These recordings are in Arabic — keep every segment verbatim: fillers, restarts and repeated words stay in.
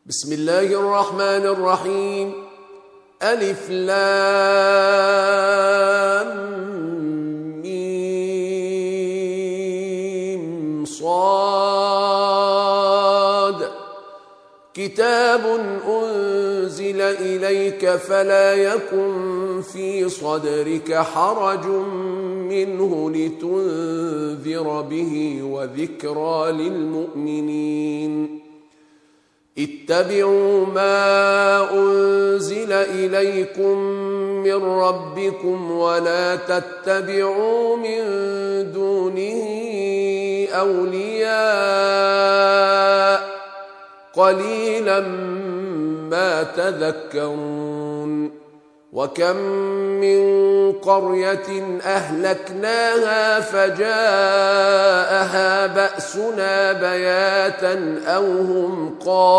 بسم الله الرحمن الرحيم. ألف لام ميم صاد. كتاب أنزل إليك فلا يكن في صدرك حرج منه لتنذر به وذكرى للمؤمنين. اتبعوا ما أنزل إليكم من ربكم ولا تتبعوا من دونه أولياء قليلا ما تذكرون. وكم من قرية أهلكناها فجاءها بأسنا بياتا أو هم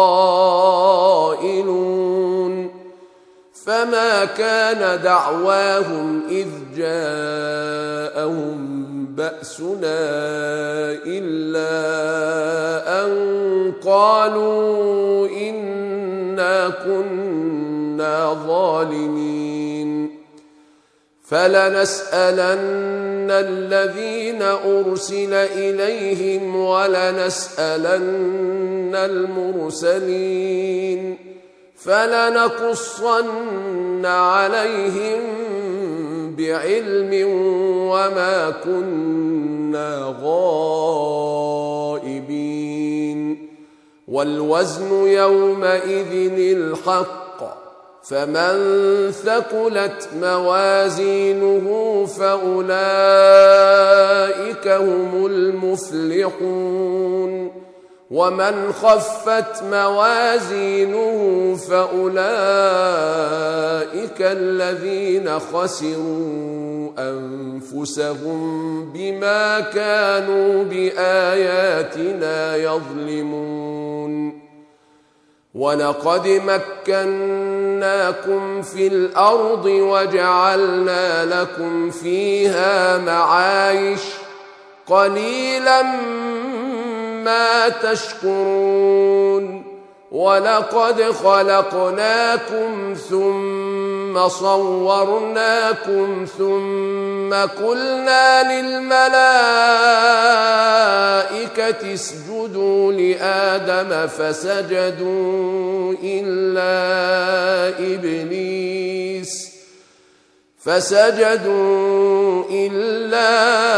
قائلون. فما كان دعواهم إذ جاءهم بأسنا إلا أن قالوا إنا كنا ظالمين. فلنسألن الذين أرسل إليهم ولنسألن المرسلين فلنقصن عليهم بعلم وما كنا غائبين. والوزن يومئذ الحق فمن ثقلت موازينه فأولئك هم المفلحون. ومن خفت موازينه فأولئك الذين خسروا أنفسهم بما كانوا بآياتنا يظلمون. ولقد مكناكم في الأرض وجعلنا لكم فيها معايش قليلا ما تشكرون. ولقد خلقناكم ثم صورناكم ثم قلنا للملائكة اسجدوا لآدم فسجدوا إلا إبليس فسجدوا إلا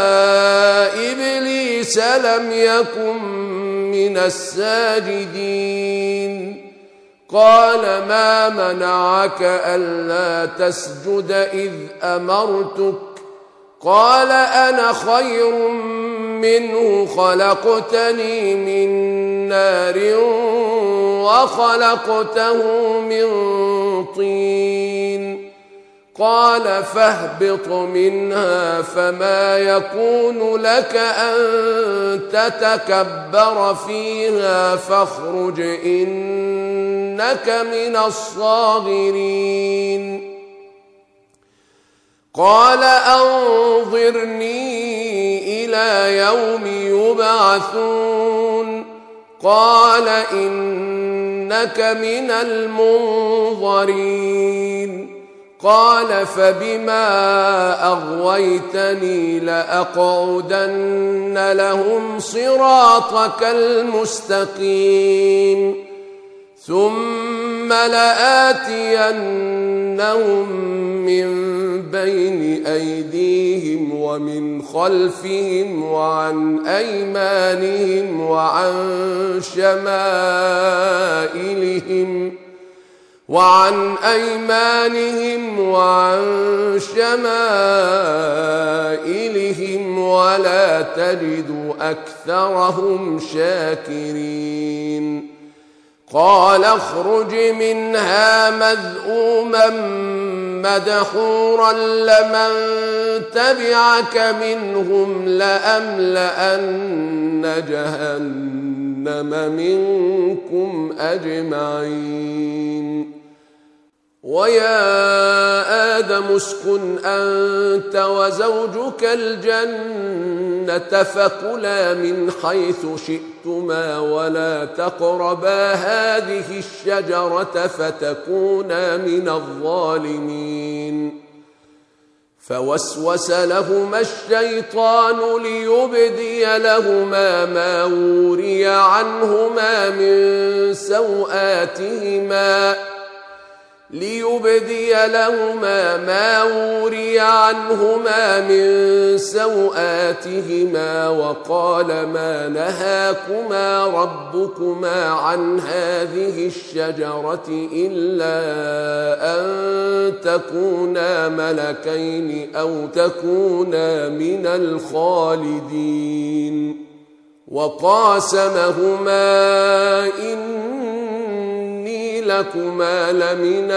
إبليس لم يكن من الساجدين. قال ما منعك ألا تسجد إذ أمرتك؟ قال أنا خير منه خلقتني من نار وخلقته من طين. قال فاهبط منها فما يكون لك أن تتكبر فيها فاخرج إنك من الصاغرين. قال أنظرني إلى يوم يبعثون. قال إنك من المنظرين. قال فبما أغويتني لأقعدن لهم صراطك المستقيم ثم لآتينهم من بين أيديهم ومن خلفهم وعن أيمانهم وعن شمائلهم وعن أيمانهم وعن شمائلهم ولا تجد أكثرهم شاكرين. قال اخرج منها مذءوما مدحورا لمن تبعك منهم لأملأن جهنم منكم أجمعين. ويا آدم اسكن أنت وزوجك الجنة فكلا من حيث شئتما ولا تقربا هذه الشجرة فتكونا من الظالمين. فوسوس لهما الشيطان ليبدي لهما ما وري عنهما من سوآتهما ليبدي لهما ما وري عنهما من سوآتهما وقال ما نهاكما ربكما عن هذه الشجرة إلا أن تكونا ملكين أو تكونا من الخالدين. وقاسمهما إن لكما لمن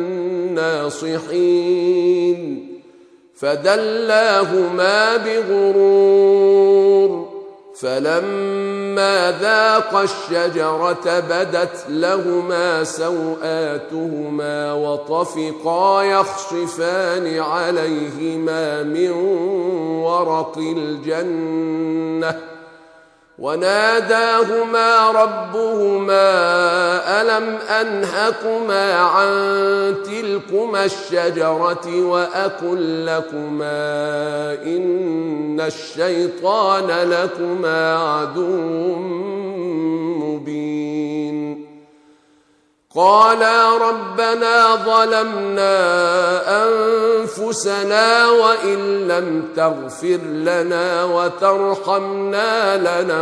الناصحين فدلاهما بغرور فلما ذاقا الشجرة بدت لهما سوآتهما وطفقا يخصفان عليهما من ورق الجنة وناداهما ربهما ألم أنهكما عن تلكما الشجرة وأقل لكما إن الشيطان لكما عدو مبين. قالا ربنا ظلمنا أنفسنا وإن لم تغفر لنا وترحمنا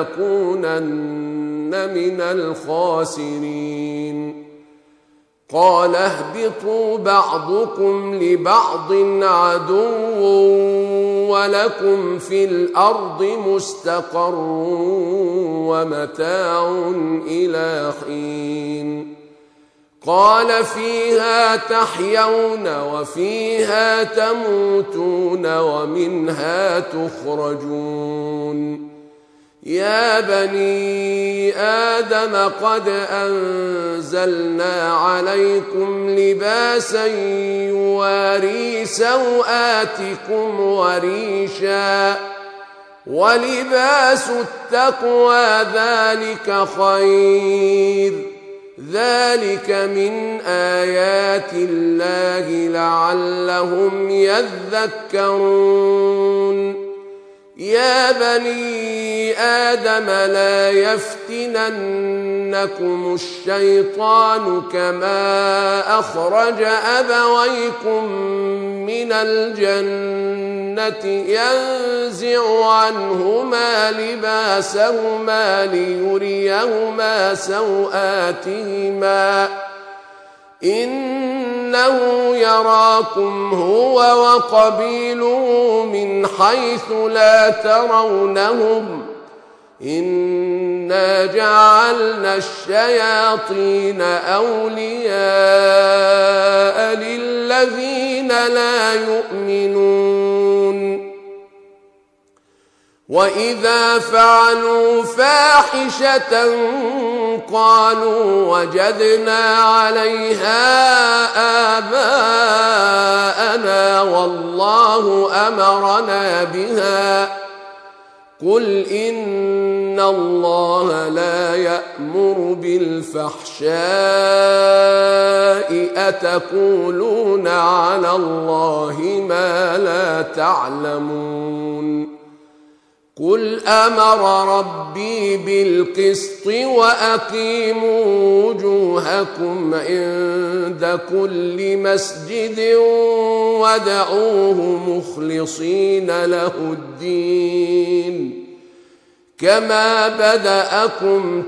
لنكونن من الخاسرين. قال اهبطوا بعضكم لبعض عدو ولكم في الأرض مستقر ومتاع إلى حين. قال فيها تحيون وفيها تموتون ومنها تخرجون. يا بني آدم قد أنزلنا عليكم لباسا يواري سوآتكم وريشا ولباس التقوى ذلك خير ذلك من آيات الله لعلهم يذكرون. يا بني آدم لا يفتننكم الشيطان كما أخرج أبويكم من الجنة ينزع عنهما لباسهما ليريهما سوآتهما إنه يراكم هو وقبيله من حيث لا ترونهم إنا جعلنا الشياطين أولياء للذين لا يؤمنون. وإذا فعلوا فاحشة قالوا وجدنا عليها آباءنا والله أمرنا بها قل إن الله لا يأمر بالفحشاء أتقولون على الله ما لا تعلمون. قل أمر ربي بالقسط وأقيموا وجوهكم عند كل مسجد ودعوه مخلصين له الدين كما بدأكم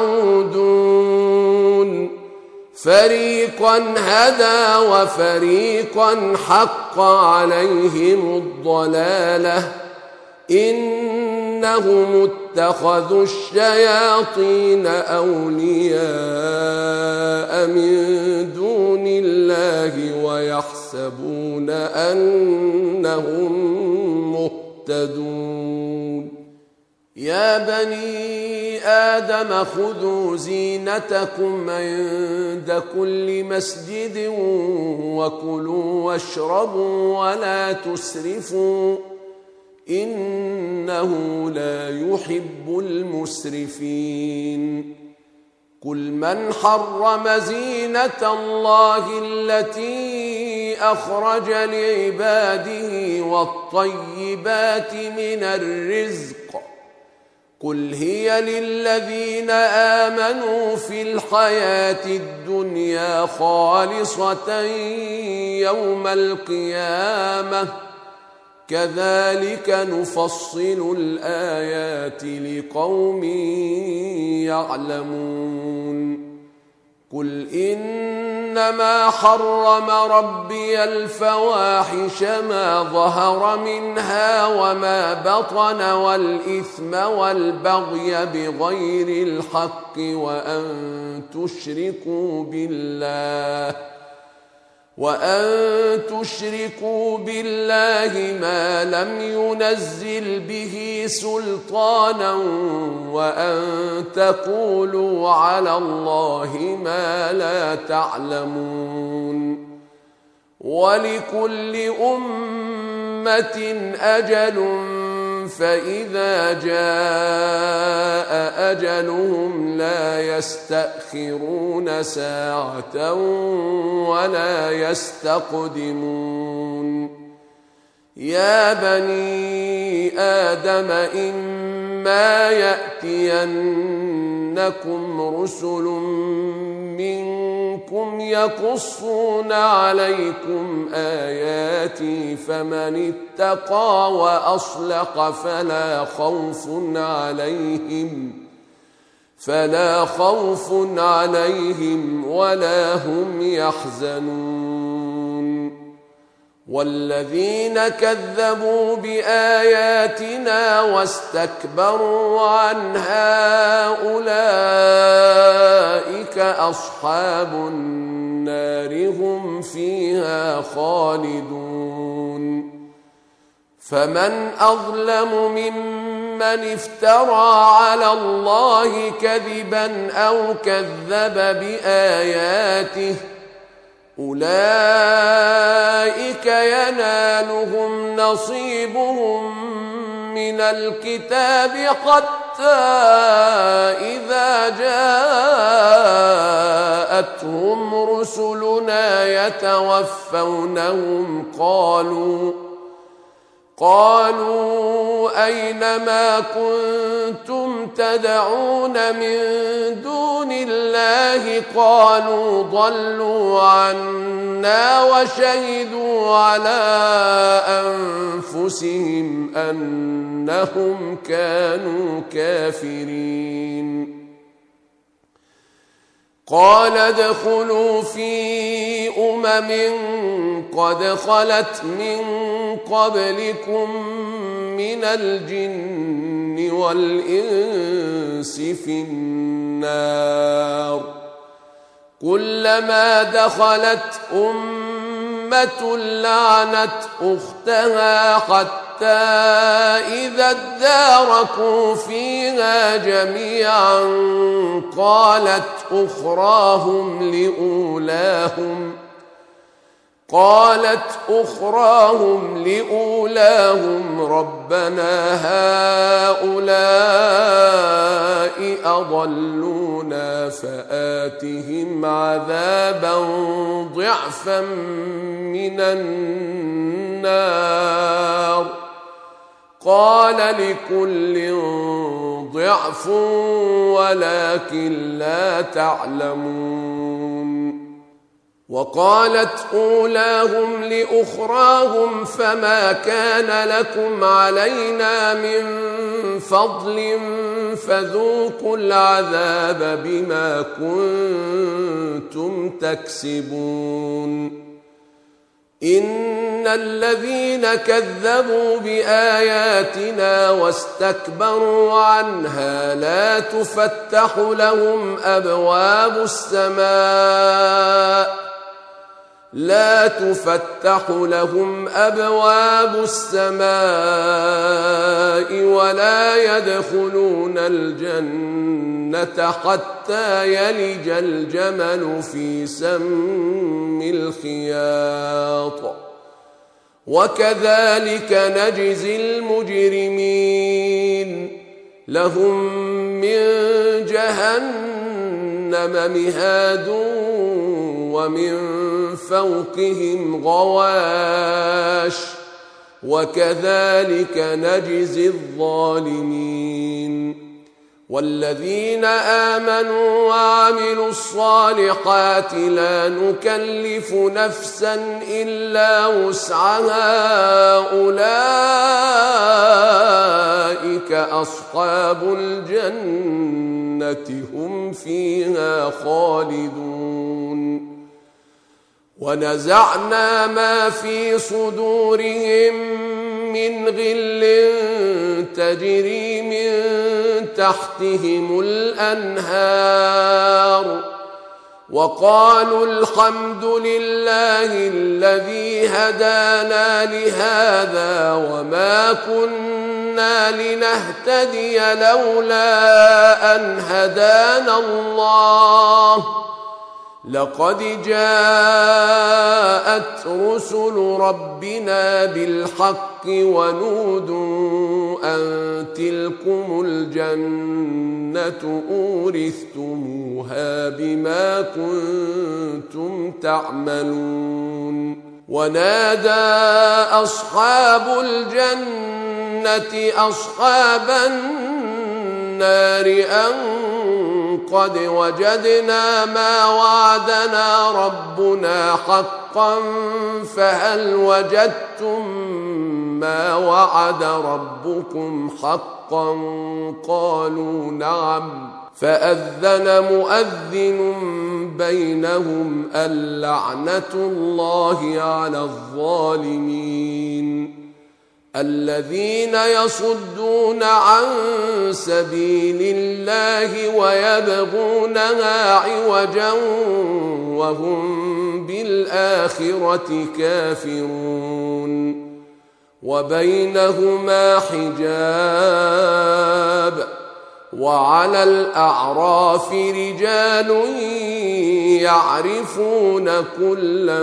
تعودون. فريقا هدى وفريقا حق عليهم الضلالة إنهم اتخذوا الشياطين أولياء من دون الله ويحسبون أنهم مهتدون. يا بني آدم خذوا زينتكم عند كل مسجد وكلوا واشربوا ولا تسرفوا إنه لا يحب المسرفين قل من حرم زينة الله التي أخرج لعباده والطيبات من الرزق قل هي للذين آمنوا في الحياة الدنيا خالصة يوم القيامة كذلك نفصل الآيات لقوم يعلمون قل إنما حرم ربي الفواحش ما ظهر منها وما بطن والإثم والبغي بغير الحق وأن تشركوا بالله وأن تشركوا بالله ما لم ينزل به سلطانا وأن تقولوا على الله ما لا تعلمون ولكل أمة أجل فإذا جاء أجلهم لا يستأخرون ساعة ولا يستقدمون يا بني آدم إما يأتينكم رسل منكم يقصون عليكم آياتي فمن اتقى وأصلح فلا خوف عليهم فلا خوف عليهم ولا هم يحزنون والذين كذبوا بآياتنا واستكبروا عنها أولئك أصحاب النار هم فيها خالدون فمن أظلم ممن افترى على الله كذبا أو كذب بآياته أولئك ينالهم نصيبهم من الكتاب حتى إذا جاءتهم رسلنا يتوفونهم قالوا قالوا أين ما كنتم تدعون من دون الله قالوا ضلوا عنا وشهدوا على أنفسهم أنهم كانوا كافرين قال ادخلوا في أمم قد خلت من قبلكم من الجن والإنس في النار كلما دخلت أمة لعنت أختها حتى إذا اداركوا فيها جميعا قالت أخراهم لأولاهم قالت أخراهم لأولاهم ربنا هؤلاء أضلونا فآتهم عذابا ضعفا من النار قال لكل ضعف ولكن لا تعلمون وقالت أولاهم لأخراهم فما كان لكم علينا من فضل فذوقوا العذاب بما كنتم تكسبون إن الذين كذبوا بآياتنا واستكبروا عنها لا تفتح لهم أبواب السماء لا تفتح لهم أبواب السماء ولا يدخلون الجنة حتى يلج الجمل في سم الخياط وكذلك نجزي المجرمين لهم من جهنم مهاد ومن فوقهم غواش وكذلك نجزي الظالمين والذين آمنوا وعملوا الصالحات لا نكلف نفسا إلا وسعها أولئك أصحاب الجنة هم فيها خالدون ونزعنا ما في صدورهم من غل تجري من تحتهم الأنهار وقالوا الحمد لله الذي هدانا لهذا وما كنا لنهتدي لولا أن هدانا الله لقد جاءت رسل ربنا بالحق ونودوا أن تلكم الجنة أورثتموها بما كنتم تعملون ونادى أصحاب الجنة أصحاب النار أن قد وجدنا ما وعدنا ربنا حقا فهل وجدتم ما وعد ربكم حقا قالوا نعم فأذن مؤذن بينهم اللعنة الله على الظالمين الذين يصدون عن سبيل الله ويبغونها عوجا وهم بالآخرة كافرون وبينهما حجاب وعلى الأعراف رجال يعرفون كلا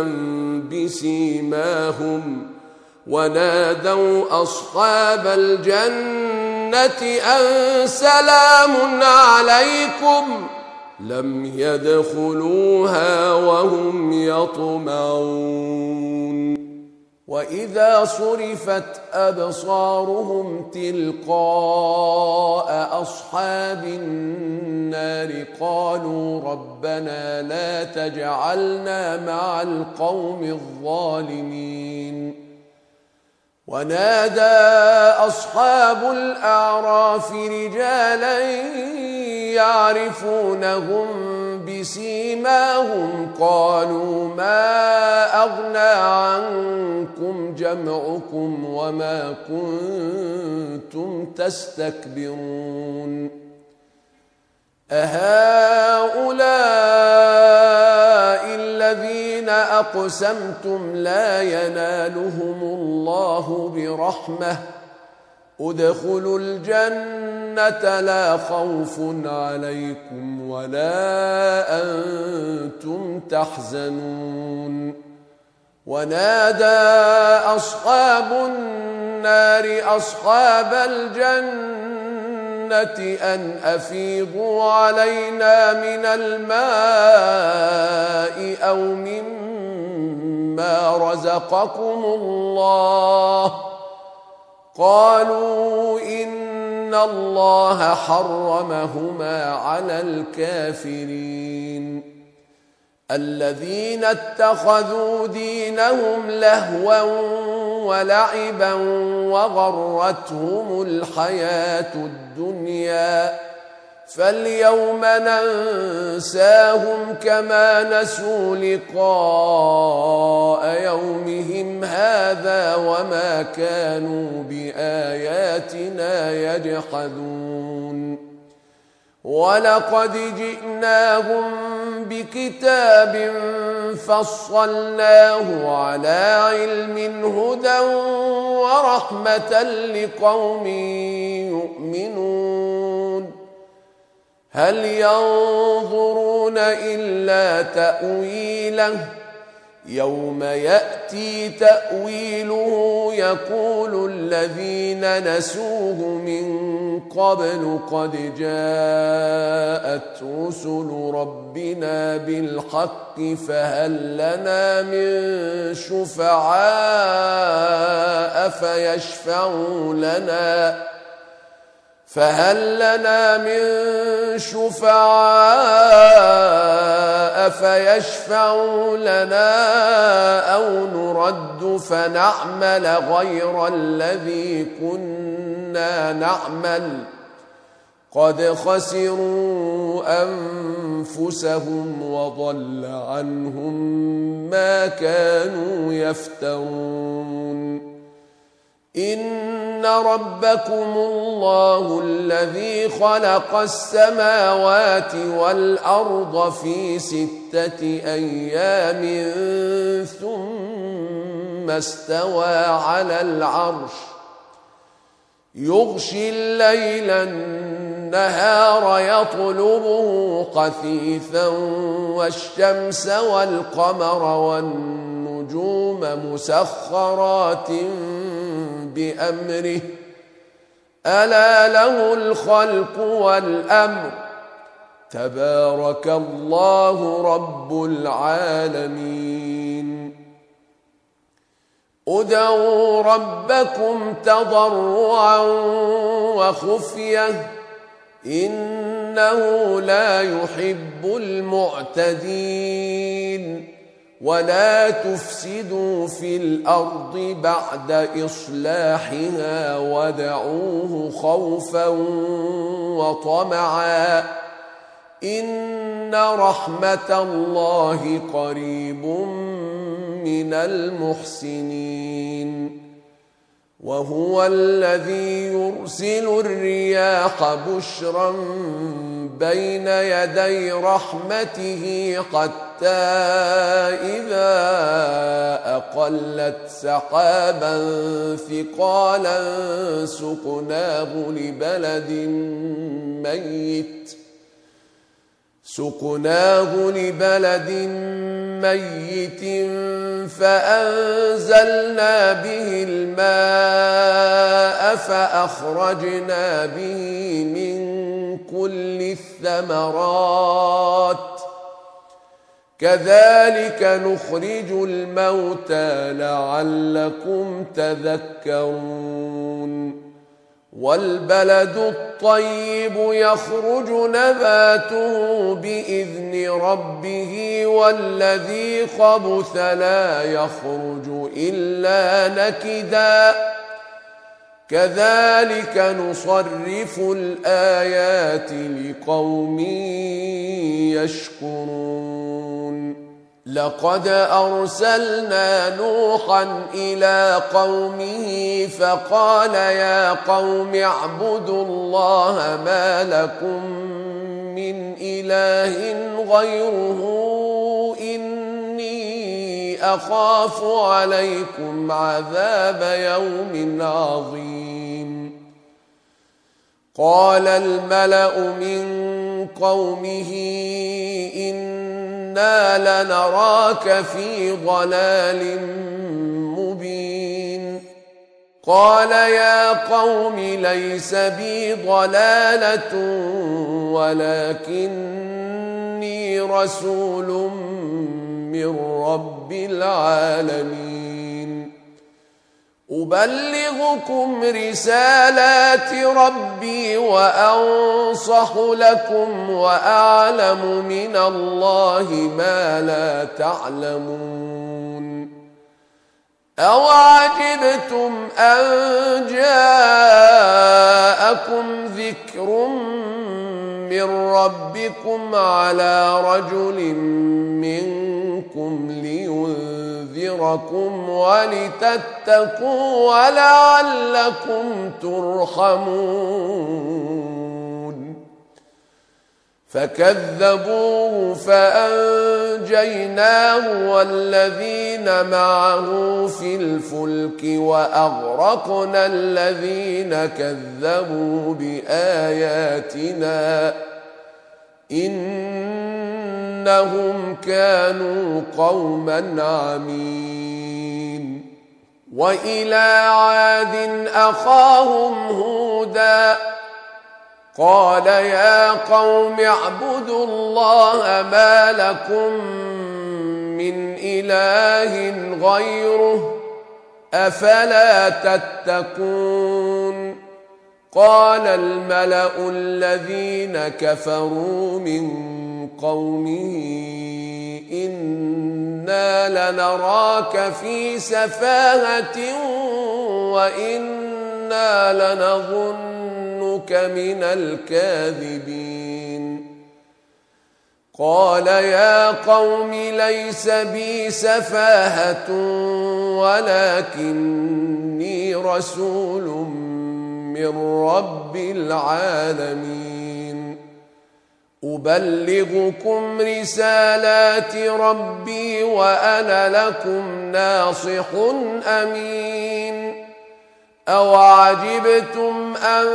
بسيماهم ونادوا أصحاب الجنة أن سلام عليكم لم يدخلوها وهم يطمعون وإذا صرفت أبصارهم تلقاء أصحاب النار قالوا ربنا لا تجعلنا مع القوم الظالمين ونادى أصحاب الأعراف رجالا يعرفونهم بسيماهم قالوا ما أغنى عنكم جمعكم وما كنتم تستكبرون أهؤلاء الذين أقسمتم لا ينالهم الله برحمة ادخلوا الجنة لا خوف عليكم ولا أنتم تحزنون ونادى أصحاب النار أصحاب الجنة أن أفيضوا علينا من الماء أو مما رزقكم الله قالوا إن الله حرمهما على الكافرين الذين اتخذوا دينهم لهوا ولعبا وغرتهم الحياة الدنيا فاليوم ننساهم كما نسوا لقاء يومهم هذا وما كانوا بآياتنا يجحدون ولقد جئناهم بكتاب فصلناه على علم هدى ورحمة لقوم يؤمنون هل ينظرون إلا تأويله يوم يأتي تأويله يقول الذين نسوه من قبل قد جاءت رسل ربنا بالحق فهل لنا من شفعاء فيشفعوا لنا فهل لنا من شفعاء فيشفعوا لنا أو نرد فنعمل غير الذي كنا نعمل قد خسروا أنفسهم وضل عنهم ما كانوا يفترون إن ربكم الله الذي خلق السماوات والأرض في ستة أيام ثم استوى على العرش يغشي الليل النهار يطلبه حثيثا والشمس والقمر والنجوم مسخرات بأمره ألا له الخلق والأمر تبارك الله رب العالمين ادعوا ربكم تضرعا وخفية إنه لا يحب المعتدين ولا تفسدوا في الأرض بعد إصلاحها ودعوه خوفا وطمعا إن رحمة الله قريب من المحسنين وهو الذي يرسل الرياح بشرا بين يدي رحمته حتى إذا أقلت سحابا ثقالا سقناه لبلد ميت سقناه لبلد ميت فأنزلنا به الماء فأخرجنا به من كل الثمرات كذلك نخرج الموتى لعلكم تذكرون والبلد الطيب يخرج نباته بإذن ربه والذي خبث لا يخرج إلا نكدا كذلك نصرف الآيات لقوم يشكرون لقد أرسلنا نوحا إلى قومه فقال يا قوم اعبدوا الله ما لكم من إله غيره إني أخاف عليكم عذاب يوم عظيم قال الملأ من قومه إنا لنراك في ضلال مبين قال يا قوم ليس بي ضلالة ولكني رسول من رب العالمين أبلغكم رسالات ربي وأنصح لكم وأعلم من الله ما لا تعلمون أوعجبتم أن جاءكم ذكر من ربكم على رجل منكم لينذركم ولتتقوا ولعلكم ترحمون فكذبوه فأنجيناه والذين معه في الفلك وأغرقنا الذين كذبوا بآياتنا إنهم كانوا قوما عمين. وإلى عاد أخاهم هودا قال يا قوم اعبدوا الله ما لكم من إله غيره أفلا تتقون. قال الملأ الذين كفروا من قومه إنا لنراك في سفاهة وإنا لنظنك من الكاذبين. قال يا قوم ليس بي سفاهة ولكني رسول من رب العالمين أبلغكم رسالات ربي وأنا لكم ناصح أمين. أوعجبتم أن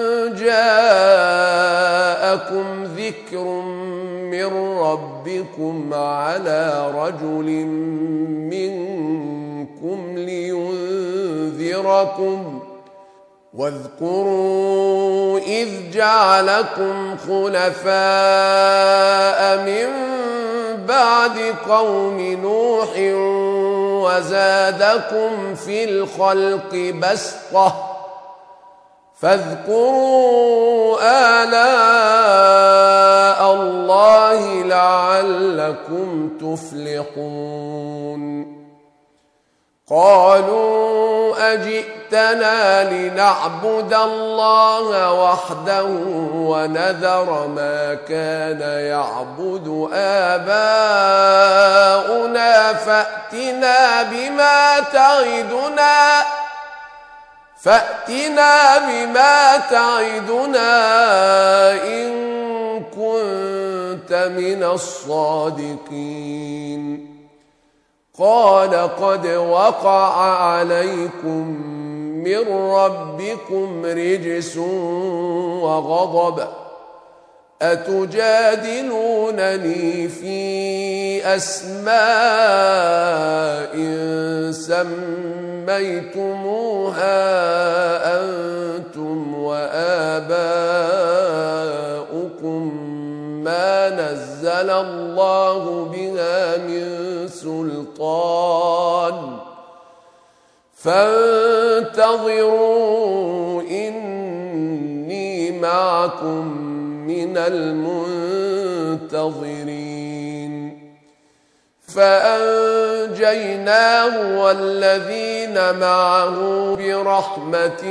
جاءكم ذكر من ربكم على رجل منكم لينذركم واذكروا إذ جعلكم خلفاء من بعد قوم نوح وزادكم في الخلق بسطة فاذكروا آلاء الله لعلكم تفلحون. قالوا أجئتنا لنعبد الله وحده ونذر ما كان يعبد آباؤنا فأتنا بما تعدنا فأتنا بما تعدنا إن كنت من الصادقين. قال قد وقع عليكم من ربكم رجس وغضب أتجادلونني في أسماء سميتموها أنتم وآباؤكم ما نزل الله بها من سلطان فانتظروا إني معكم من المنتظرين. فأنجيناه والذين معه برحمة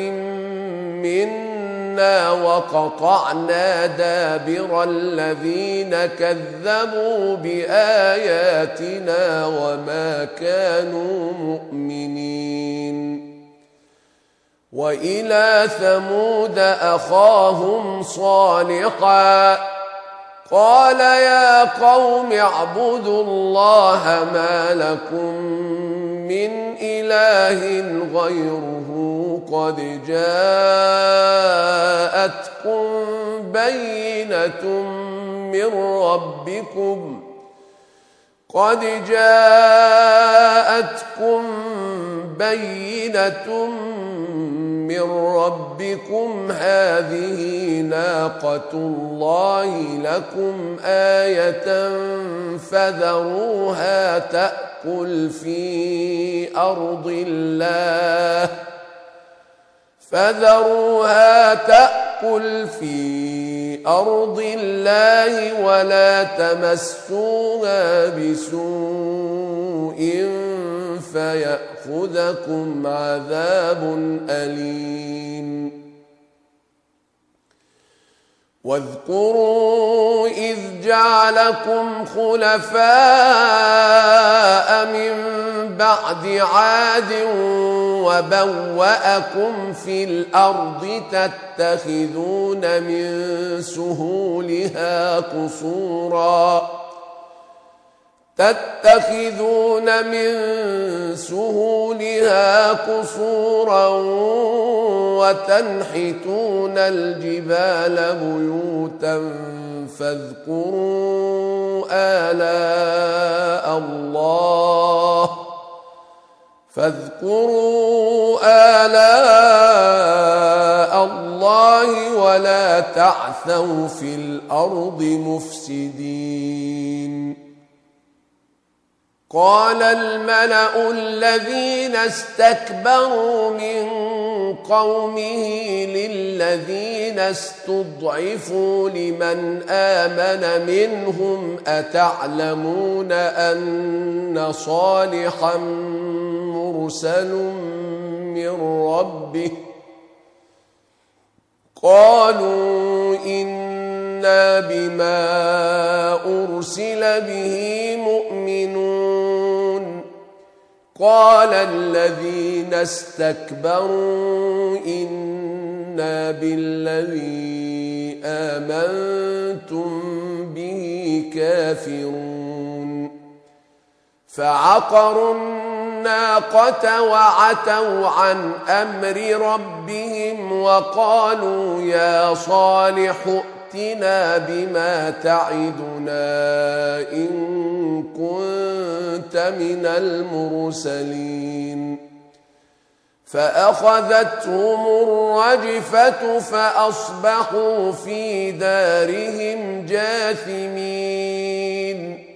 منا وقطعنا دابر الذين كذبوا بآياتنا وما كانوا مؤمنين. وإلى ثمود أخاهم صالحا قال يا قوم اعبدوا الله ما لكم من إله غيره قد جاءتكم بينة من ربكم قد جاءتكم بينة من ربكم هذه ناقة الله لكم آية فذروها تأكل في أرض الله فذروها تأكل في أرض الله ولا تمسوها بسوء فيأخذكم عذاب أليم. واذكروا إذ جعلكم خلفاء من بعد عاد وبوأكم في الأرض تتخذون من سهولها قصورا تتخذون من سهولها قصورا وتنحتون الجبال بيوتا فاذكروا آلاء الله فاذكروا آلاء الله ولا تعثوا في الأرض مفسدين. قال الملأ الذين استكبروا من قومه للذين استضعفوا لمن آمن منهم أتعلمون أن صالحا مرسل من ربه قالوا إنا بما أرسل به مؤمنون. قال الذين استكبروا إنا بالذي آمنتم به كافرون. فعقروا الناقة وعتوا عن أمر ربهم وقالوا يا صالح ائتنا بما تعدنا إن كنت من المرسلين. فأخذتهم الرجفة فأصبحوا في دارهم جاثمين.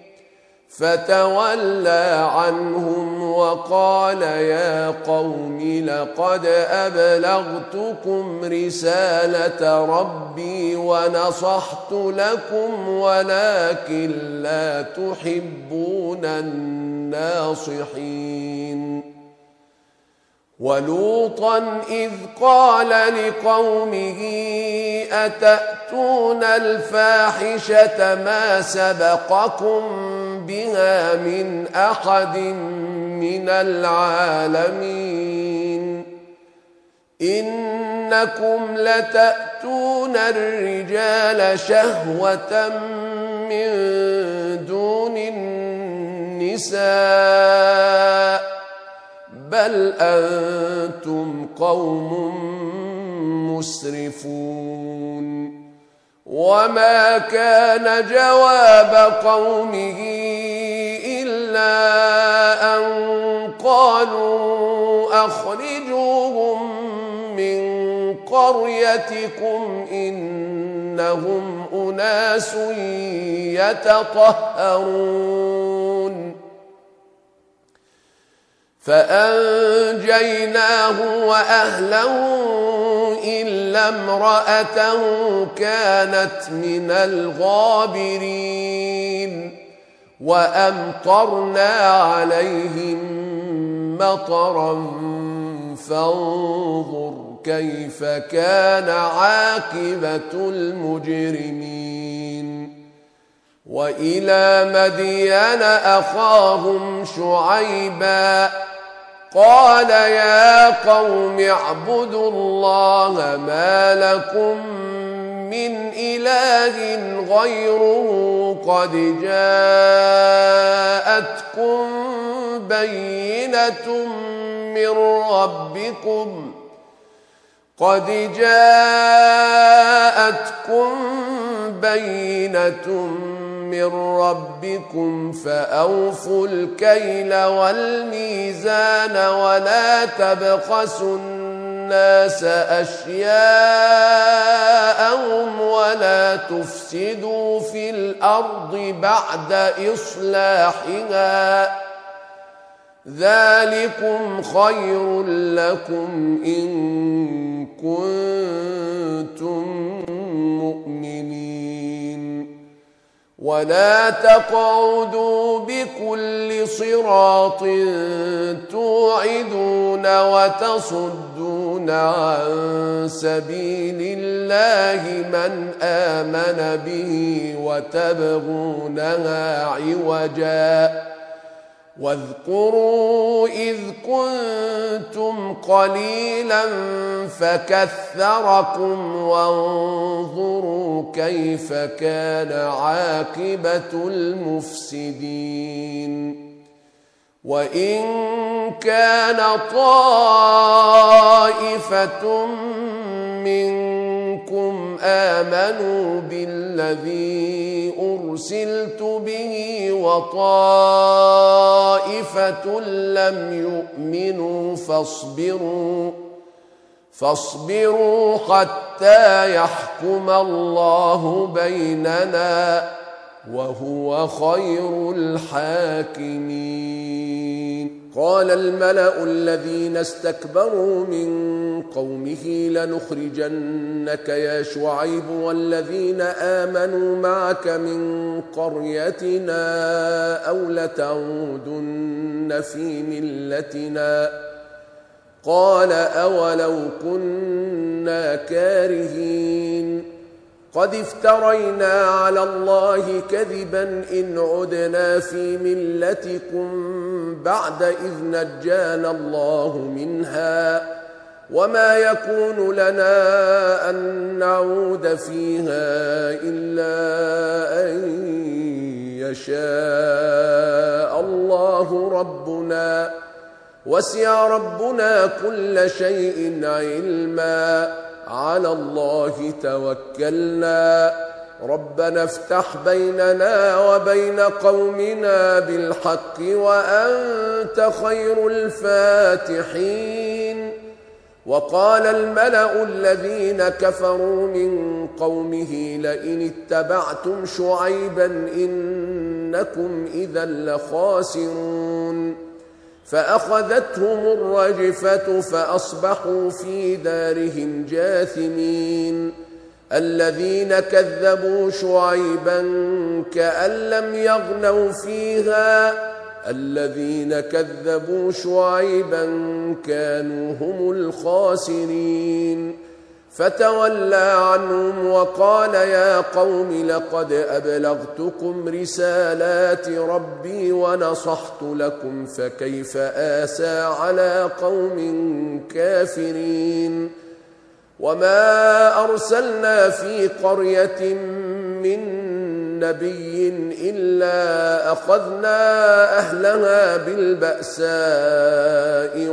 فتولى عنهم وقال يا قوم لقد أبلغتكم رسالة ربي ونصحت لكم ولكن لا تحبون الناصحين. ولوطا إذ قال لقومه أتأتون الفاحشة ما سبقكم بها من أحد من العالمين إنكم لتأتون الرجال شهوة من دون النساء بل أنتم قوم مسرفون. وما كان جواب قومه إلا أن قالوا أخرجوهم من قريتكم إنهم أناس يتطهرون. فأنجيناه وأهله إلا امرأته كانت من الغابرين. وأمطرنا عليهم مطرا فانظر كيف كان عاقبة المجرمين. وإلى مدين أخاهم شعيبا قال يا قوم اعبدوا الله ما لكم من إله غيره قد جاءتكم بينة من ربكم قد جاءتكم بينة من ربكم فأوفوا الكيل والميزان ولا تبخسوا الناس أشياءهم ولا تفسدوا في الأرض بعد إصلاحها ذلكم خير لكم إن كنتم مؤمنين. ولا تقعدوا بكل صراط توعدون وتصدون عن سبيل الله من آمن به وتبغونها عوجا واذكروا إذ كنتم قليلا فكثركم وانظروا كيف كان عاقبة المفسدين وإن كان طائفة منكم آمنوا بالذي أرسلت به وطائفة لم يؤمنوا فاصبروا فاصبروا حتى يحكم الله بيننا وهو خير الحاكمين. قال الملأ الذين استكبروا من قومه لنخرجنك يا شعيب والذين آمنوا معك من قريتنا أو لتعودن في ملتنا قال أولو كنا كارهين قد افترينا على الله كذبا إن عدنا في ملتكم بعد إذ نجانا الله منها وما يكون لنا أن نعود فيها إلا أن يشاء الله ربنا وسع ربنا كل شيء علما على الله توكلنا ربنا افتح بيننا وبين قومنا بالحق وأنت خير الفاتحين. وقال الملأ الذين كفروا من قومه لئن اتبعتم شعيبا إنكم إذا لخاسرون فأخذتهم الرجفة فأصبحوا في دارهم جاثمين. الذين كذبوا شعيبا كأن لم يغنوا فيها الذين كذبوا شعيبا كانوا هم الخاسرين فتولى عنهم وقال يا قوم لقد أبلغتكم رسالات ربي ونصحت لكم فكيف آسى على قوم كافرين. وما أرسلنا في قرية من نبي إلا أخذنا أهلها بالبأساء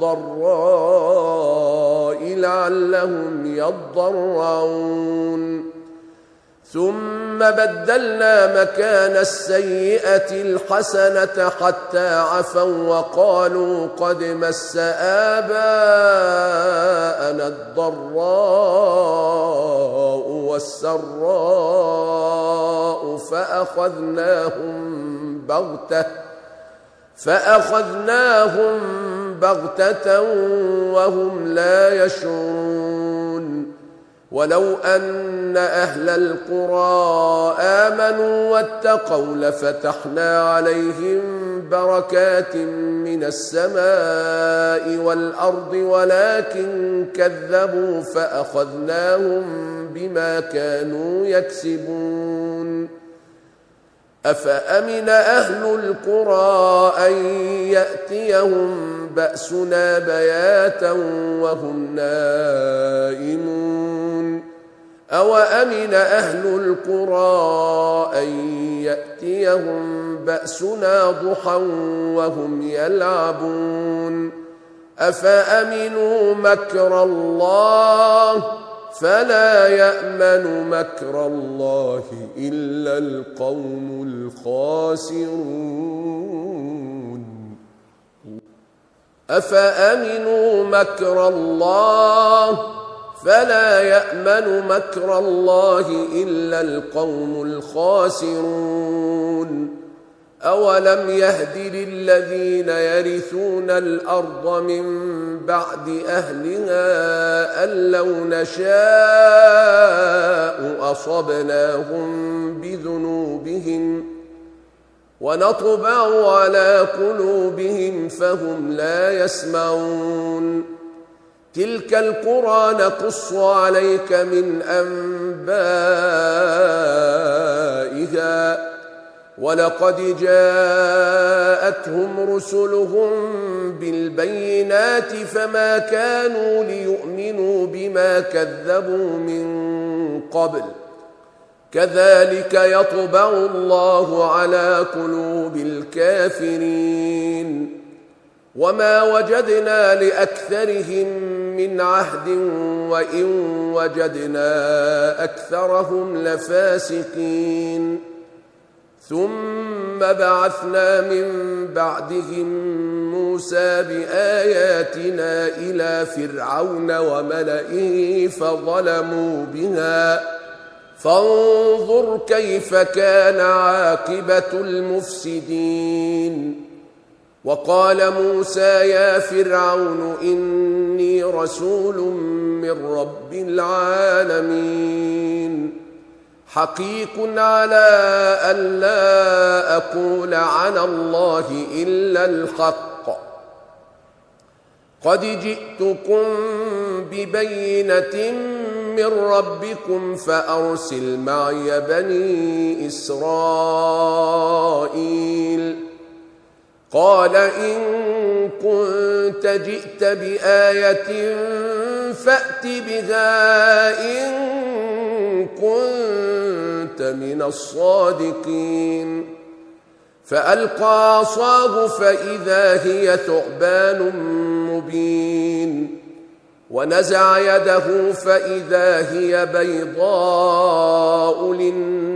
والضراء لعلهم يضرعون ثم بدلنا مكان السيئة الحسنة حتى عفوا وقالوا قد مس آباءنا الضراء والسراء فأخذناهم بغتة فأخذناهم بغتة وهم لا يشعرون. ولو أن أهل القرى آمنوا واتقوا لفتحنا عليهم بركات من السماء والأرض ولكن كذبوا فأخذناهم بما كانوا يكسبون. أفأمن أهل القرى أن يأتيهم بأسنا بياتا وهم نائمون أوأمن أهل القرى أن يأتيهم بأسنا ضحى وهم يلعبون أفأمنوا مكر الله فلا يأمن مكر الله إلا القوم الخاسرون. أفأمنوا مكر الله فلا يأمن مكر الله إلا القوم الخاسرون. أولم يهد للذين يرثون الأرض من بعد أهلها أن لو نشاء أصبناهم بذنوبهم ونطبع على قلوبهم فهم لا يسمعون تلك القرى نقص عليك من أنبائها ولقد جاءتهم رسلهم بالبينات فما كانوا ليؤمنوا بما كذبوا من قبل كذلك يطبع الله على قلوب الكافرين وما وجدنا لأكثرهم من عهد وإن وجدنا أكثرهم لفاسقين ثم بعثنا من بعدهم موسى بآياتنا إلى فرعون وملئه فظلموا بها فانظر كيف كان عاقبة المفسدين وقال موسى يا فرعون إني رسول من رب العالمين حقيق على أن لا أقول على الله إلا الحق قد جئتكم ببينة من ربكم فأرسل معي بني إسرائيل قال إن كنت جئت بآية فأت بها إن كنت من الصادقين فألقى عصاه فإذا هي ثعبان مبين ونزع يده فإذا هي بيضاء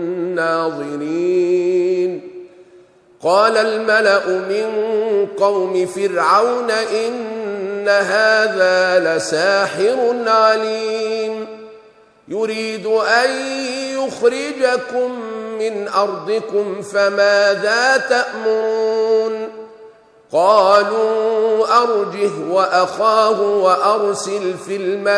للناظرين قال الملأ من قوم فرعون إن هذا لساحر عليم يريد أن يخرجكم من أرضكم فماذا تأمرون قالوا أرجه وأخاه وأرسل في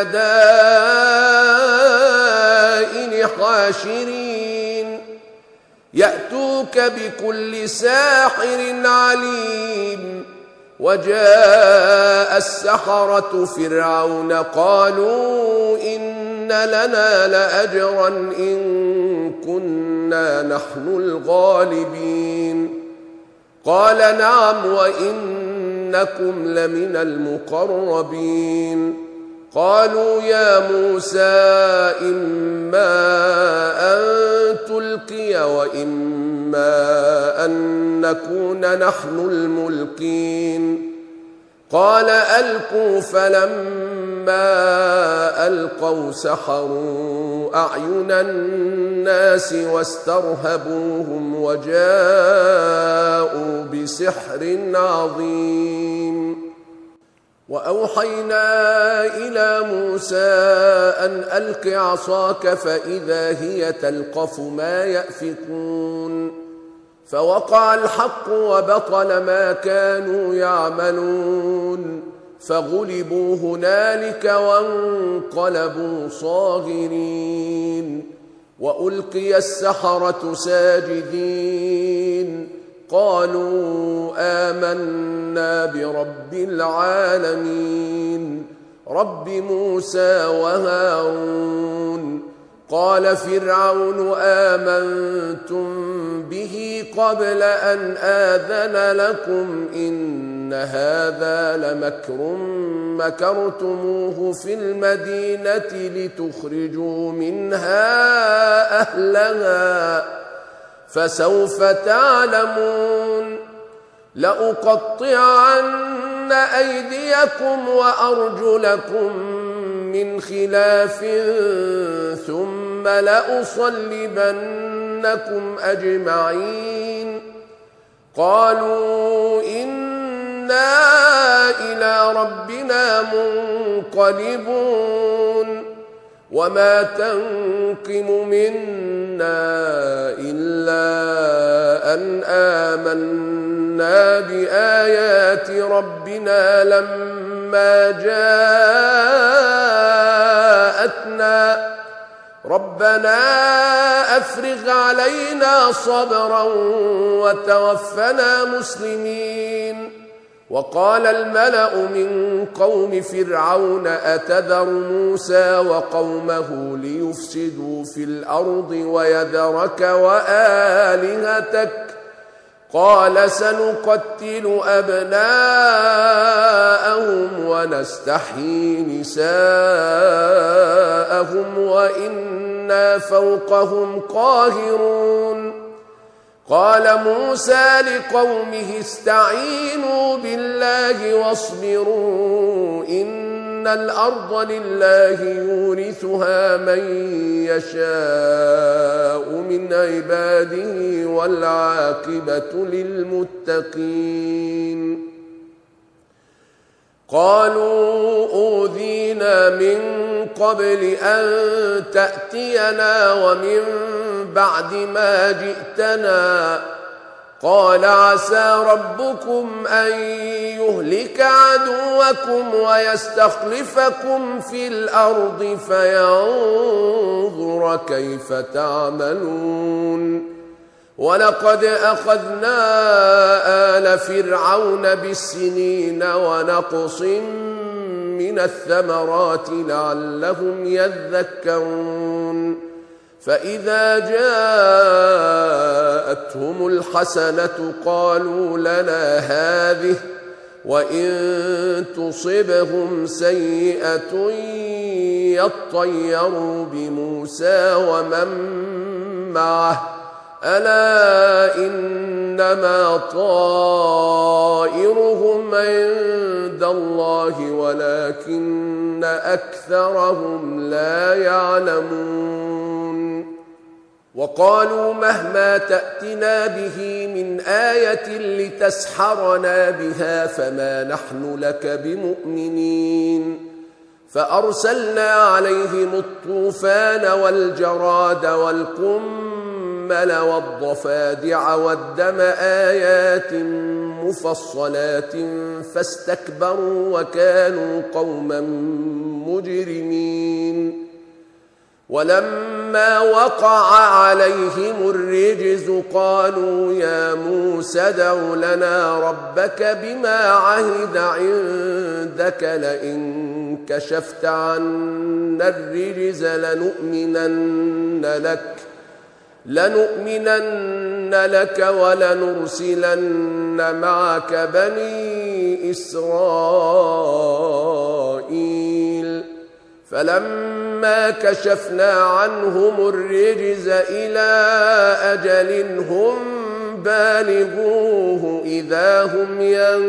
المدائن حاشرين يأتوك بكل ساحر عليم وجاء السحرة فرعون قالوا إن لنا لأجرا إن كنا نحن الغالبين قال نعم وإنكم لمن المقربين قالوا يا موسى إما أن تلقي وإما أن نكون نحن الملقين قال ألقوا فلما ألقوا سحروا أعين الناس واسترهبوهم وجاءوا بسحر عظيم وأوحينا إلى موسى أن ألق عصاك فإذا هي تلقف ما يأفكون فوقع الحق وبطل ما كانوا يعملون فغلبوا هنالك وانقلبوا صاغرين وألقي السحرة ساجدين قالوا آمنا برب العالمين رب موسى وهارون قال فرعون آمنتم به قبل أن آذن لكم إن هذا لمكر مكرتموه في المدينة لتخرجوا منها أهلها فسوف تعلمون لأقطعن أيديكم وأرجلكم من خلاف ثم لأصلبنكم أجمعين قالوا إنا إلى ربنا منقلبون وما تنقم منا إلا أن آمنا بآيات ربنا لما جاءتنا ربنا أفرغ علينا صبرا وتوفنا مسلمين. وقال الملأ من قوم فرعون أتذر موسى وقومه ليفسدوا في الأرض ويذرك وآلهتك قال سنقتل أبناءهم ونستحيي نساءهم وإنا فوقهم قاهرون. قال موسى لقومه استعينوا بالله واصبروا إن الأرض لله يورثها من يشاء من عباده والعاقبة للمتقين. قالوا أوذينا من قبل أن تأتينا ومن بعد ما جئتنا قال عسى ربكم أن يهلك عدوكم ويستخلفكم في الأرض فينظر كيف تعملون. ولقد أخذنا آل فرعون بالسنين ونقص من الثمرات لعلهم يذكرون. فإذا جاءتهم الحسنة قالوا لنا هذه وإن تصبهم سيئة يطيروا بموسى ومن معه ألا إنما طائرهم عند الله ولكن أكثرهم لا يعلمون. وقالوا مهما تأتنا به من آية لتسحرنا بها فما نحن لك بمؤمنين. فأرسلنا عليهم الطوفان والجراد والقمل والضفادع والدم آيات مفصلات فاستكبروا وكانوا قوما مجرمين. ولما وقع عليهم الرجز قالوا يا موسى ادع لنا ربك بما عهد عندك لئن كشفت عنا الرجز لنؤمنن لك لنؤمنن لك ولنرسلن معك بني إسرائيل. فلما كشفنا عنهم الرجز إلى أجل هم بالغوه إذا هم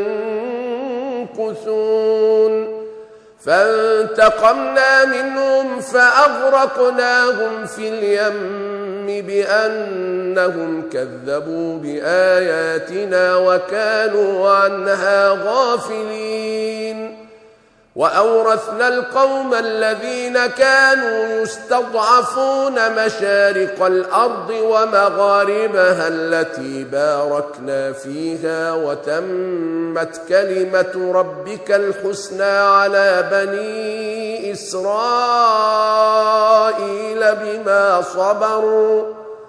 ينكثون فانتقمنا منهم فأغرقناهم في اليم بأنهم كذبوا بآياتنا وكانوا عنها غافلين. وأورثنا القوم الذين كانوا يستضعفون مشارق الأرض ومغاربها التي باركنا فيها وتمت كلمة ربك الحسنى على بني إسرائيل بما صبروا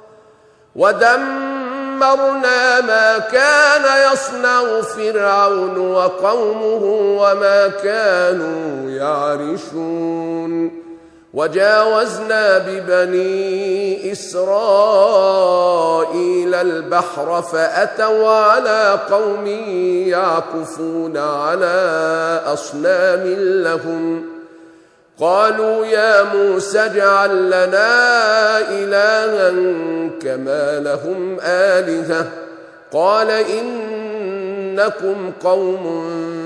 ودمرنا ما كان يصنع فرعون وقومه وما كانوا يعرشون. وجاوزنا ببني إسرائيل البحر فأتوا على قوم يعكفون على أصنام لهم قالوا يا موسى اجعل لنا إلها كما لهم آلهة قال إنكم قوم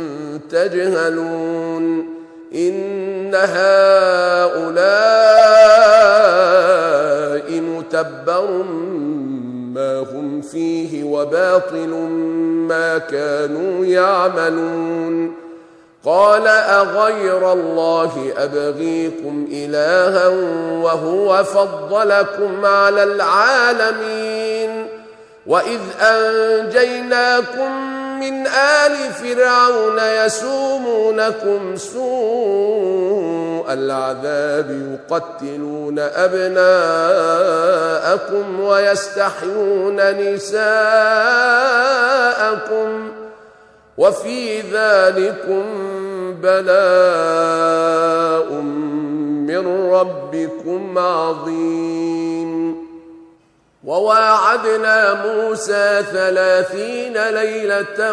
تجهلون. إن هؤلاء متبر ما هم فيه وباطل ما كانوا يعملون. قال أغير الله أبغيكم إلها وهو فضلكم على العالمين وإذ أنجيناكم من آل فرعون يسومونكم سوء العذاب يقتلون أبناءكم ويستحيون نساءكم وفي ذلكم بلاء من ربكم عظيم. وواعدنا موسى ثلاثين ليلة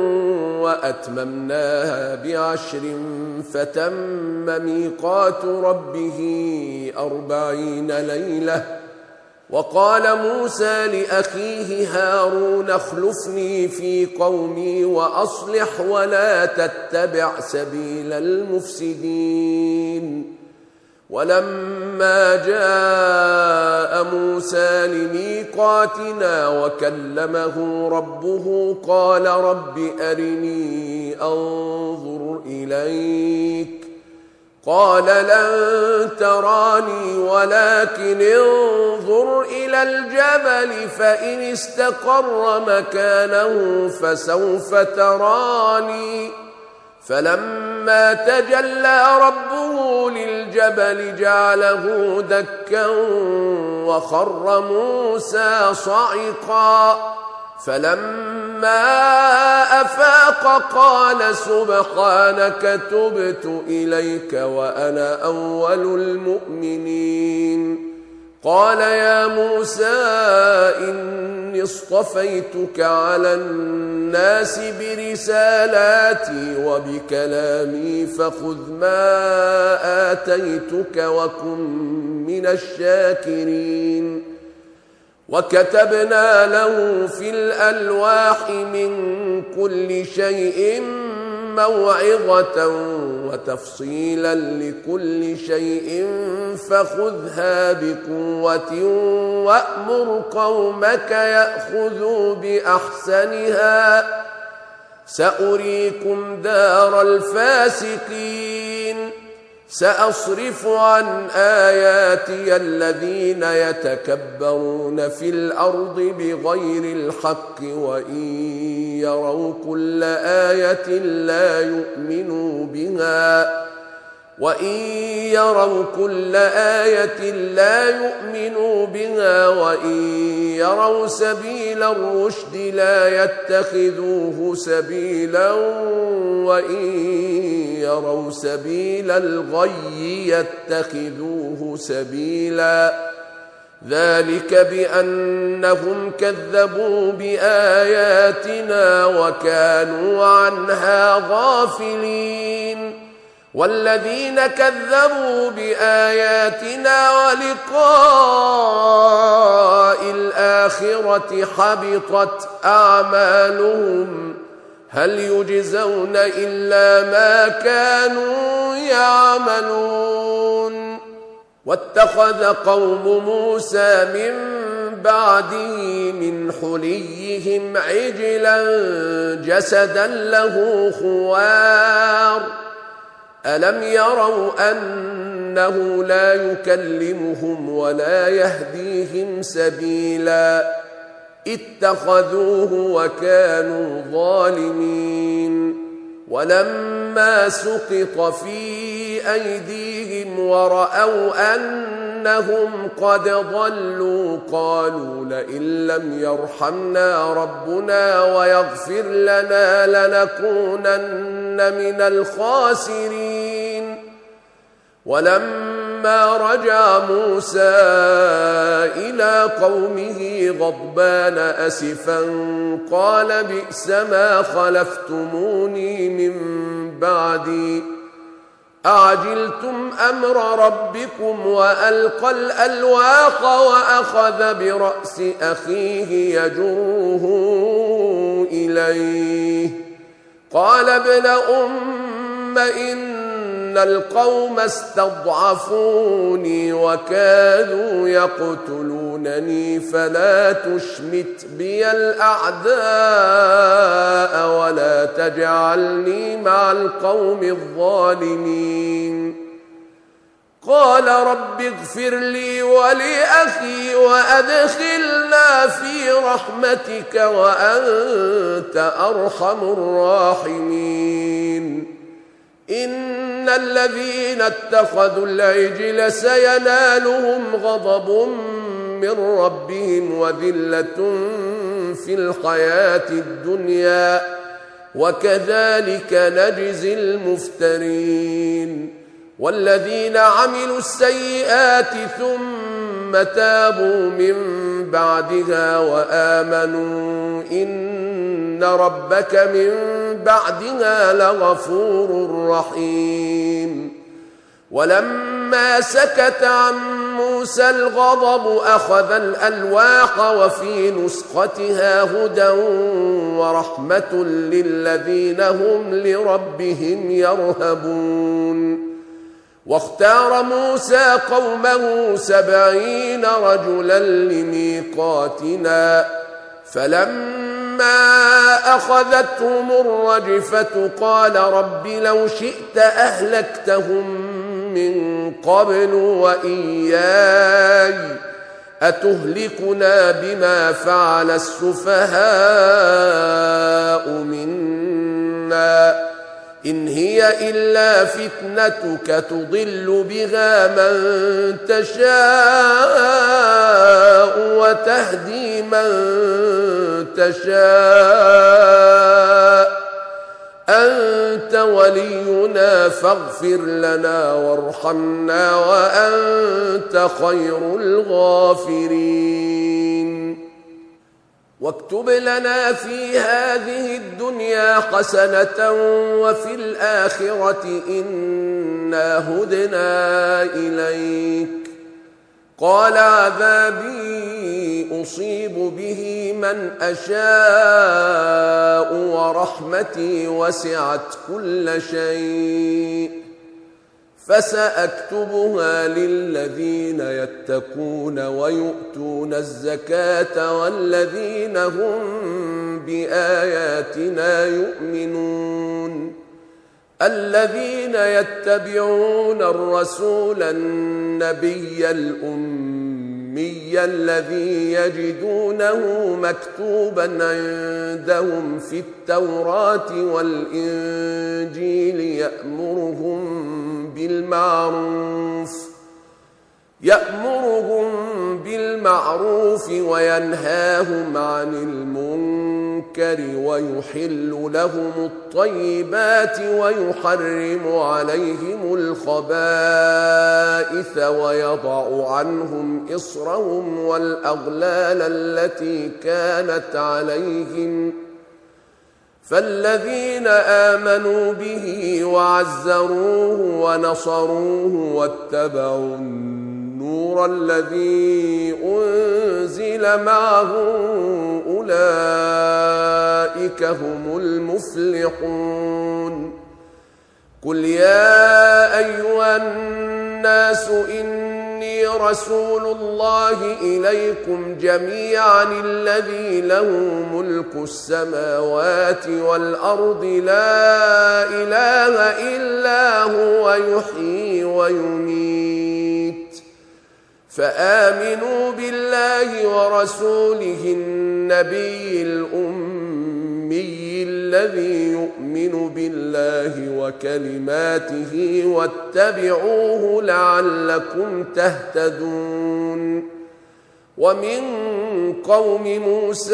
وأتممناها بعشر فتم ميقات ربه أربعين ليلة. وقال موسى لأخيه هارون اخلفني في قومي وأصلح ولا تتبع سبيل المفسدين. ولما جاء موسى لميقاتنا وكلمه ربه قال رب أرني أنظر إليك قال لن تراني ولكن انظر إلى الجبل فإن استقر مكانه فسوف تراني. فلما تجلى ربه للجبل جعله دكا وخر موسى صعقا. فلما أفاق قال سبحانك تبت إليك وأنا أول المؤمنين. قال يا موسى إني اصطفيتك على الناس برسالاتي وبكلامي فخذ ما آتيتك وكن من الشاكرين. وكتبنا له في الألواح من كل شيء موعظة وتفصيلا لكل شيء فخذها بقوة وأمر قومك يأخذوا بأحسنها سأريكم دار الفاسقين. سأصرف عن آياتي الذين يتكبرون في الأرض بغير الحق وإن يروا كل آية لا يؤمنوا بها وإن يروا كل آية لا يؤمنوا بها وإن يروا سبيل الرشد لا يتخذوه سبيلا وإن يروا سبيل الغي يتخذوه سبيلا. ذلك بأنهم كذبوا بآياتنا وكانوا عنها غافلين. والذين كذبوا بآياتنا ولقاء الآخرة حبطت أعمالهم هل يجزون إلا ما كانوا يعملون. واتخذ قوم موسى من بعده من حليهم عجلا جسدا له خوار ألم يروا أنه لا يكلمهم ولا يهديهم سبيلا اتخذوه وكانوا ظالمين. ولما سقط في أيديهم ورأوا أنهم قد ضلوا قالوا لئن لم يرحمنا ربنا ويغفر لنا لنكونن من الخاسرين. ولما رجع موسى إلى قومه غضبان أسفا قال بئس ما خلفتموني من بعدي أعجلتم أمر ربكم وألقى الألواح وأخذ برأس أخيه يجره إليه قال ابن أم إن القوم استضعفوني وكانوا يقتلونني فلا تشمت بي الأعداء ولا تجعلني مع القوم الظالمين قال رب اغفر لي ولأخي وأدخلنا في رحمتك وأنت أرحم الراحمين إن الذين اتخذوا العجل سينالهم غضب من ربهم وذلة في الحياة الدنيا وكذلك نجزي المفترين والذين عملوا السيئات ثم تابوا من بعدها وآمنوا إن ربك من بعدها لغفور رحيم ولما سكت عن موسى الغضب أخذ الألواح وفي نسختها هدى ورحمة للذين هم لربهم يرهبون واختار موسى قومه سبعين رجلا لميقاتنا فلما أخذتهم الرجفة قال رب لو شئت أهلكتهم من قبل وإياي أتهلكنا بما فعل السفهاء منا إن هي إلا فتنتك تضل بها من تشاء وتهدي من تشاء أنت ولينا فاغفر لنا وارحمنا وأنت خير الغافرين واكتب لنا في هذه الدنيا حسنة وفي الآخرة إنا هدنا إليك قال عذابي أصيب به من أشاء ورحمتي وسعت كل شيء فسأكتبها للذين يتقون ويؤتون الزكاة والذين هم بآياتنا يؤمنون الذين يتبعون الرسول النبي الأمي الذي يجدونه مكتوبا عندهم في التوراة والإنجيل يأمرهم بالمعروف يأمرهم بالمعروف وينهاهم عن المنكر ويحل لهم الطيبات ويحرم عليهم الخبائث ويضع عنهم إصرهم والأغلال التي كانت عليهم فالذين آمنوا به وعزروه ونصروه واتبعوا النور الذي أنزل معه أولئك هم المفلحون قل يا أيها الناس إني رسول الله إليكم جميعا الذي له ملك السماوات والأرض لا إله إلا هو يحيي ويميت فآمنوا بالله ورسوله النبي الأمي الذي يؤمن بالله وكلماته واتبعوه لعلكم تهتدون ومن قوم موسى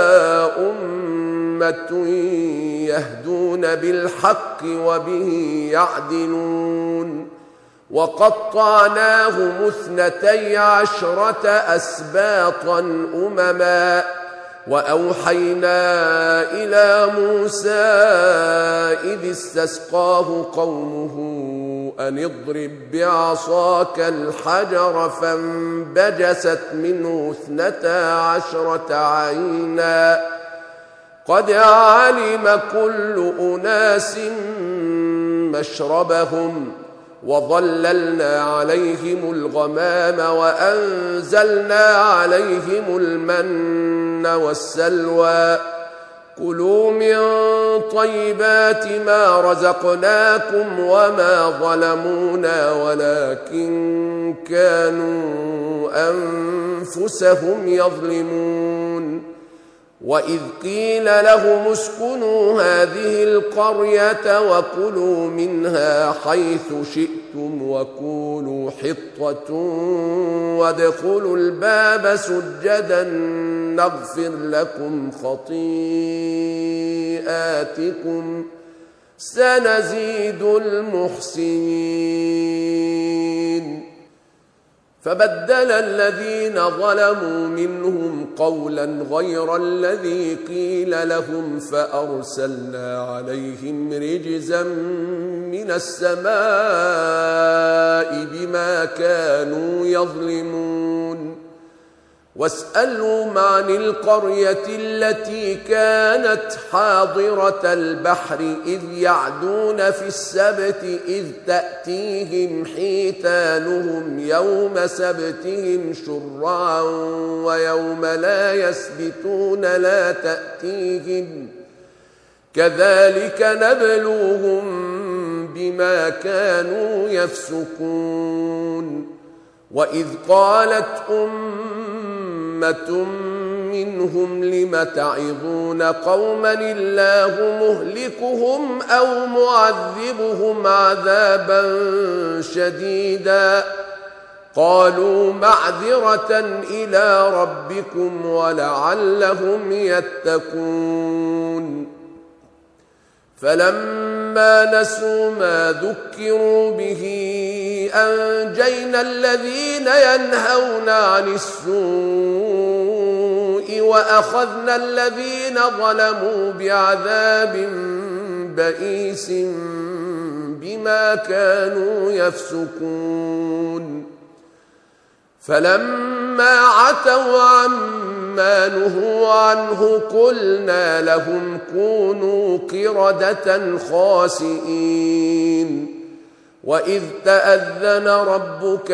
أمة يهدون بالحق وبه يعدلون وقطعناهم اثنتي عشرة أسباطا أمما وأوحينا إلى موسى إذ استسقاه قومه أن اضرب بعصاك الحجر فانبجست منه اثنتا عشرة عينا قد علم كل أناس مشربهم وظللنا عليهم الغمام وأنزلنا عليهم المن والسلوى كلوا من طيبات ما رزقناكم وما ظلمونا ولكن كانوا أنفسهم يظلمون. وإذ قيل لهم اسكنوا هذه القرية وكلوا منها حيث شئتم وقولوا حطة وادخلوا الباب سجدا نغفر لكم خطيئاتكم سنزيد المحسنين. فبدل الذين ظلموا منهم قولا غير الذي قيل لهم فأرسلنا عليهم رجزا من السماء بما كانوا يظلمون. واسألهم عن القرية التي كانت حاضرة البحر إذ يعدون في السبت إذ تأتيهم حيتانهم يوم سبتهم شرعا ويوم لا يسبتون لا تأتيهم كذلك نبلوهم بما كانوا يفسقون. وإذ قالت أمة منهم لم تعظون قوما الله مهلكهم أو معذبهم عذابا شديدا قالوا معذرة إلى ربكم ولعلهم يتقون. فلما نسوا ما ذكروا به أنجينا الذين ينهون عن السوء وأخذنا الذين ظلموا بعذاب بئيس بما كانوا يفسقون. فلما عتوا عما نهوا عنه قلنا لهم كونوا قردة خاسئين. وإذ تأذن ربك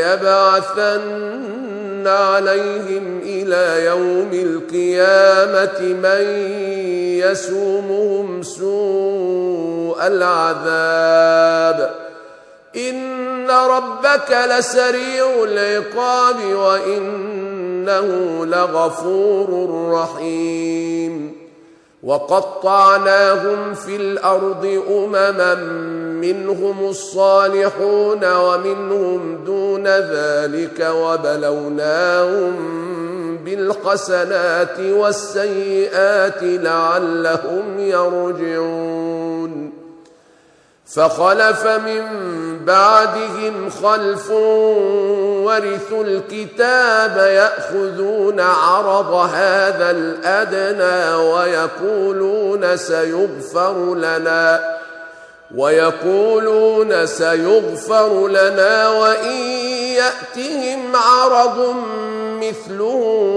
ليبعثن عليهم إلى يوم القيامة من يسومهم سوء العذاب إن ربك لسريع العقاب وإنه لغفور رحيم. وقطعناهم في الأرض أمما منهم الصالحون ومنهم دون ذلك وبلوناهم بالحسنات والسيئات لعلهم يرجعون. فخلف من بعدهم خلف ورثوا الكتاب يأخذون عرض هذا الأدنى ويقولون سيغفر لنا ويقولون سيغفر لنا وإن يأتهم عرض مثله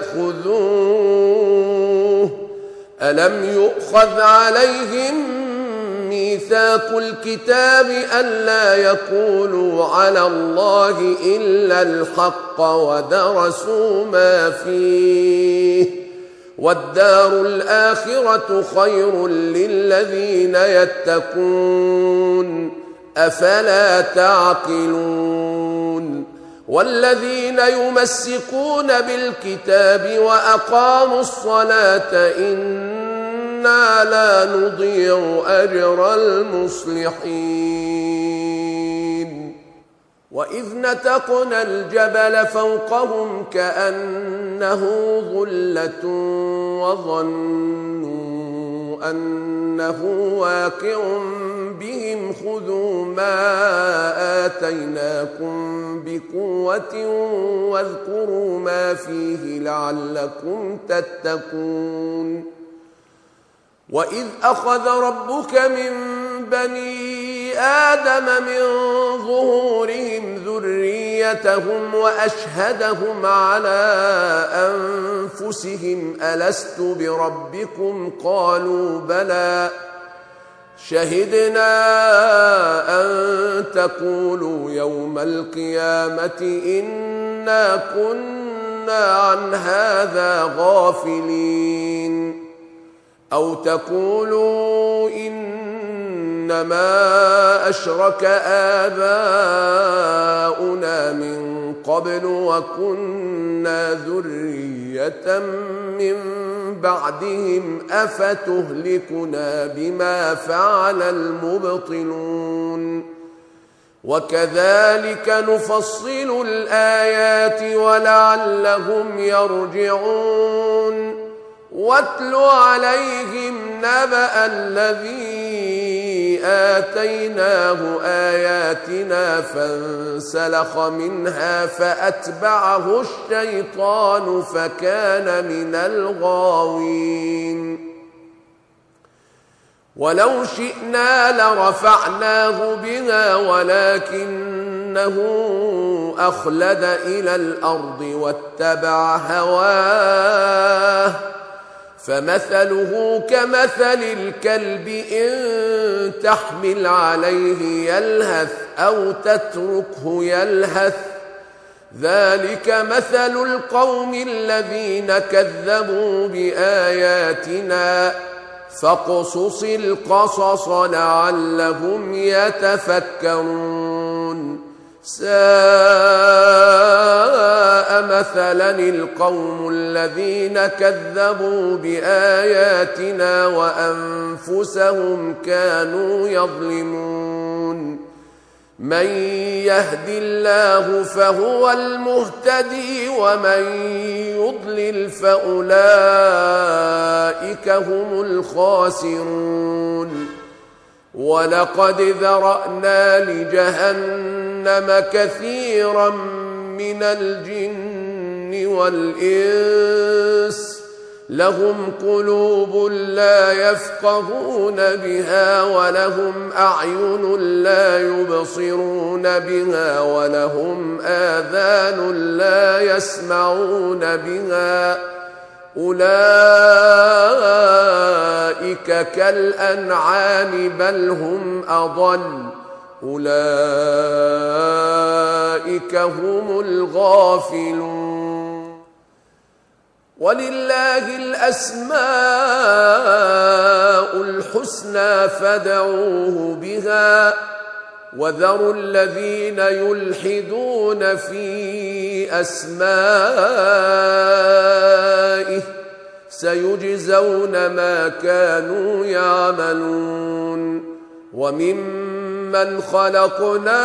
يأخذوه ألم يؤخذ عليهم ميثاق الكتاب ألا يقولوا على الله إلا الحق ودرسوا ما فيه والدار الآخرة خير للذين يتقون أفلا تعقلون. والذين يمسكون بالكتاب وأقاموا الصلاة إنا لا نضيع أجر المصلحين. وإذ نتقنا الجبل فوقهم كأنه ظلة وظنوا أنه واقع بهم خذوا ما آتيناكم بقوة واذكروا ما فيه لعلكم تتقون. وإذ أخذ ربك من بني آدم من ظهورهم ذريتهم وأشهدهم على أنفسهم ألست بربكم قالوا بلى شهدنا أن تقولوا يوم القيامة إنا كنا عن هذا غافلين. أو تقولوا إنما أشرك آباؤنا من قبل وكنا ذرية من بعدهم أفتهلكنا بما فعل المبطلون وكذلك نفصل الآيات ولعلهم يرجعون واتل عليهم نبأ الذي آتيناه آياتنا فانسلخ منها فأتبعه الشيطان فكان من الغاوين ولو شئنا لرفعناه بها ولكنه أخلد إلى الأرض واتبع هواه فمثله كمثل الكلب إن تحمل عليه يلهث أو تتركه يلهث ذلك مثل القوم الذين كذبوا بآياتنا فاقصص القصص لعلهم يتفكرون ساء مثلا القوم الذين كذبوا بآياتنا وأنفسهم كانوا يظلمون من يهد الله فهو المهتدي ومن يضلل فأولئك هم الخاسرون ولقد ذرأنا لجهنم كثيرا من الجن والإنس لهم قلوب لا يفقهون بها ولهم أعين لا يبصرون بها ولهم آذان لا يسمعون بها أولئك كالأنعام بل هم أضل أولئك هم الغافلون ولله الأسماء الحسنى فادعوه بها وذروا الذين يلحدون في أسمائه سيجزون ما كانوا يعملون وممن خلقنا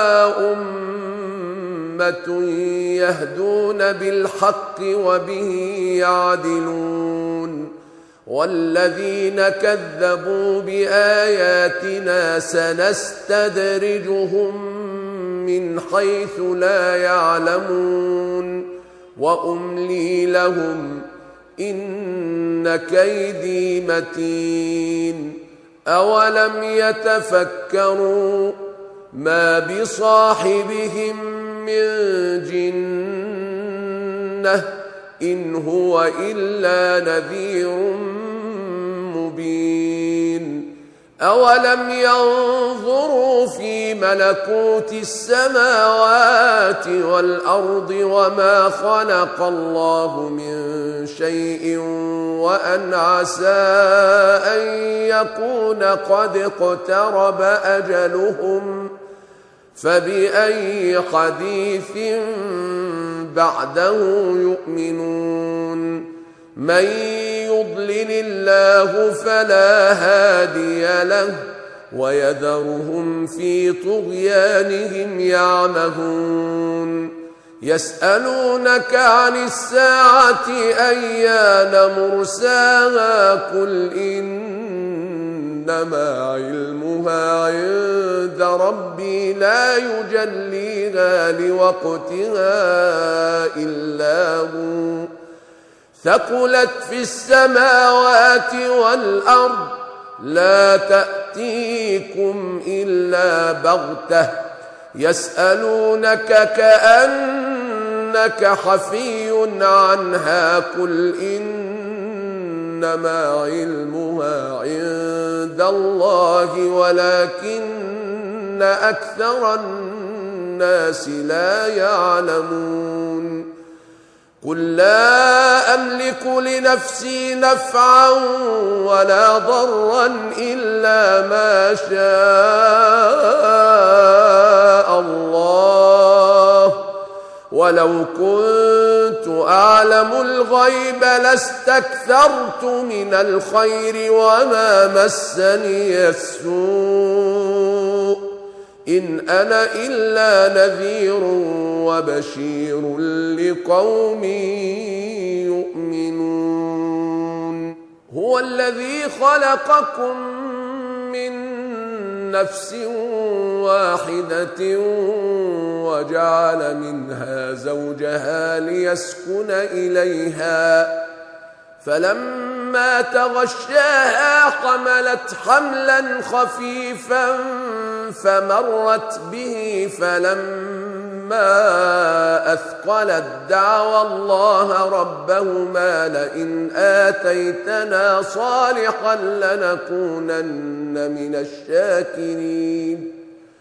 أمة يهدون بالحق وبه يعدلون والذين كذبوا بآياتنا سنستدرجهم من حيث لا يعلمون وأملي لهم إن كيدي متين أولم يتفكروا ما بصاحبهم من جنة إن هو إلا نذير مبين أولم ينظروا في ملكوت السماوات والأرض وما خلق الله من شيء وأن عسى أن يكون قد اقترب أجلهم فبأي حديث بعده يؤمنون من يضلل الله فلا هادي له ويذرهم في طغيانهم يعمهون يسألونك عن الساعة أيان مرساها قل إنما علمها عند ربي لا يجليها لوقتها إلا هو ثقلت في السماوات والأرض لا تأتيكم إلا بغتة يسألونك كأنك حفي عنها قل إنما علمها عند الله ولكن أكثر الناس لا يعلمون قل لا أملك لنفسي نفعا ولا ضرا إلا ما شاء الله، ولو كنت أعلم الغيب لاستكثرت من الخير وما مسني السوء، إن أنا إلا نذير وبشير لقوم يؤمنون. هو الذي خلقكم من نفس واحدة وجعل منها زوجها ليسكن إليها، فلما تغشاها حملت حملا خفيفا فمرت به، فلما أثقلت دعوى الله ربهما لئن آتيتنا صالحا لنكونن من الشاكرين.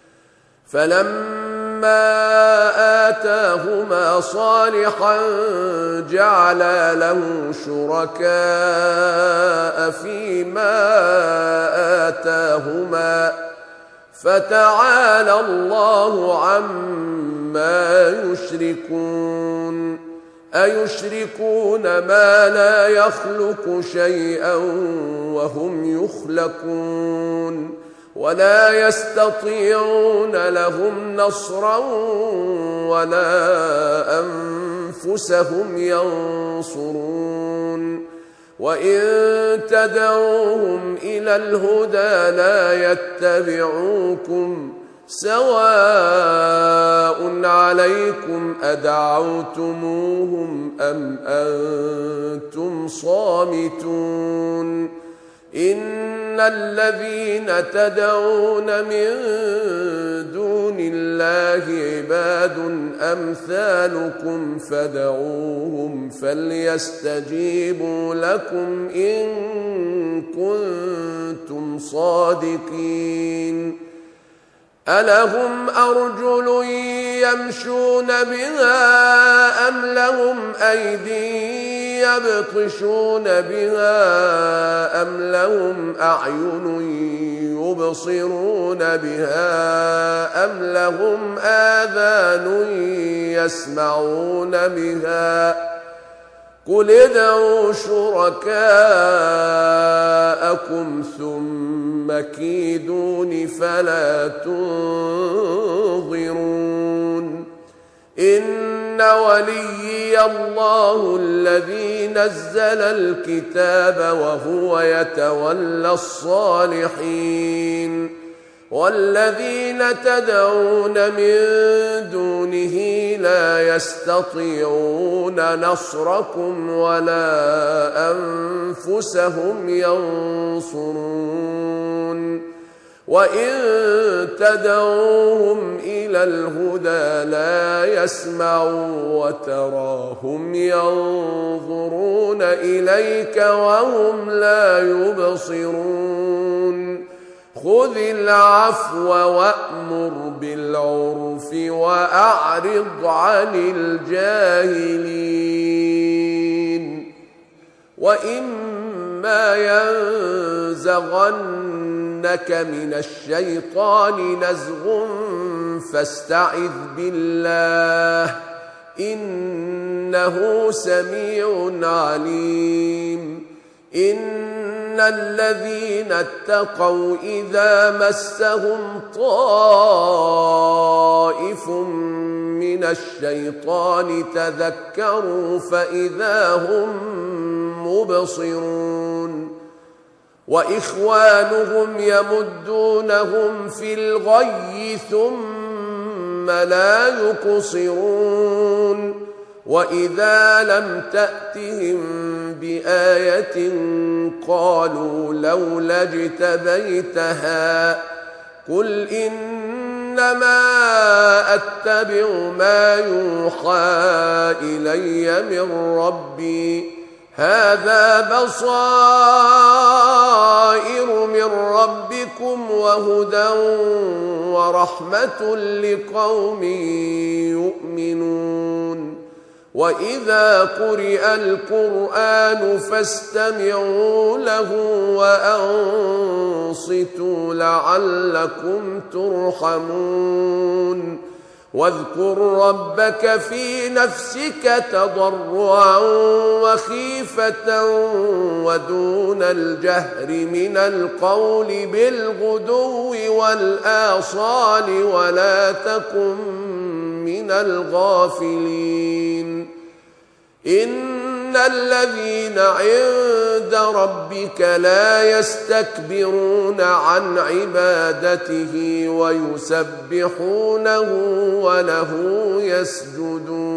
فلما آتاهما صالحا جعلا له شركاء فيما آتاهما، فتعالى الله عما يشركون. أيشركون ما لا يخلق شيئا وهم يخلقون، ولا يستطيعون لهم نصرا ولا أنفسهم ينصرون. وإن تدعوهم إلى الهدى لا يتبعوكم، سواء عليكم أدعوتموهم أم أنتم صامتون. إن الذين تدعون من دون الله عباد أمثالكم فدعوهم فليستجيبوا لكم إن كنتم صادقين. ألهم أرجل يمشون بها أم لهم أيدي يبطشون بها أم لهم أعين يبصرون بها أم لهم آذان يسمعون بها؟ قل ادعوا شركاءكم ثم كيدون فلا تنظرون. إن وليي الله الذي نزل الكتاب وهو يتولى الصالحين، والذين تدعون من دونه لا يستطيعون نصركم ولا أنفسهم ينصرون. وإن تدعوهم إلى الهدى لا يسمعوا وتراهم ينظرون إليك وهم لا يبصرون. خذ العفو وأمر بالعرف وأعرض عن الجاهلين. وإما ينزغنك من الشيطان نزغ فاستعذ بالله إنه سميع عليم. إن الذين اتقوا إذا مسهم طائف من الشيطان تذكروا فإذا هم مبصرون. وإخوانهم يمدونهم في الغي ثم لا يقصرون. وإذا لم تأتهم بآية قالوا لولا اجتبيتها قل إنما أتبع ما يوحى إلي من ربي هذا بصائر من ربكم وهدى ورحمة لقوم يؤمنون. وإذا قرئ القرآن فاستمعوا له وأنصتوا لعلكم ترحمون واذكر ربك في نفسك تضرعا وخيفة ودون الجهر من القول بالغدو والآصال ولا تكن من الغافلين إن الذين عند ربك لا يستكبرون عن عبادته ويسبحونه وله يسجدون